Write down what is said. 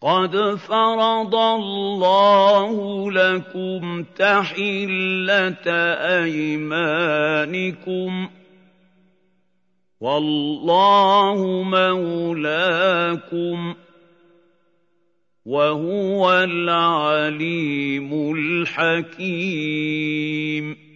قَدْ فَرَضَ اللَّهُ لَكُمْ تَحِلَّةَ أَيْمَانِكُمْ ۚ وَاللَّهُ مَوْلَاكُمْ ۖ وَهُوَ الْعَلِيمُ الْحَكِيمُ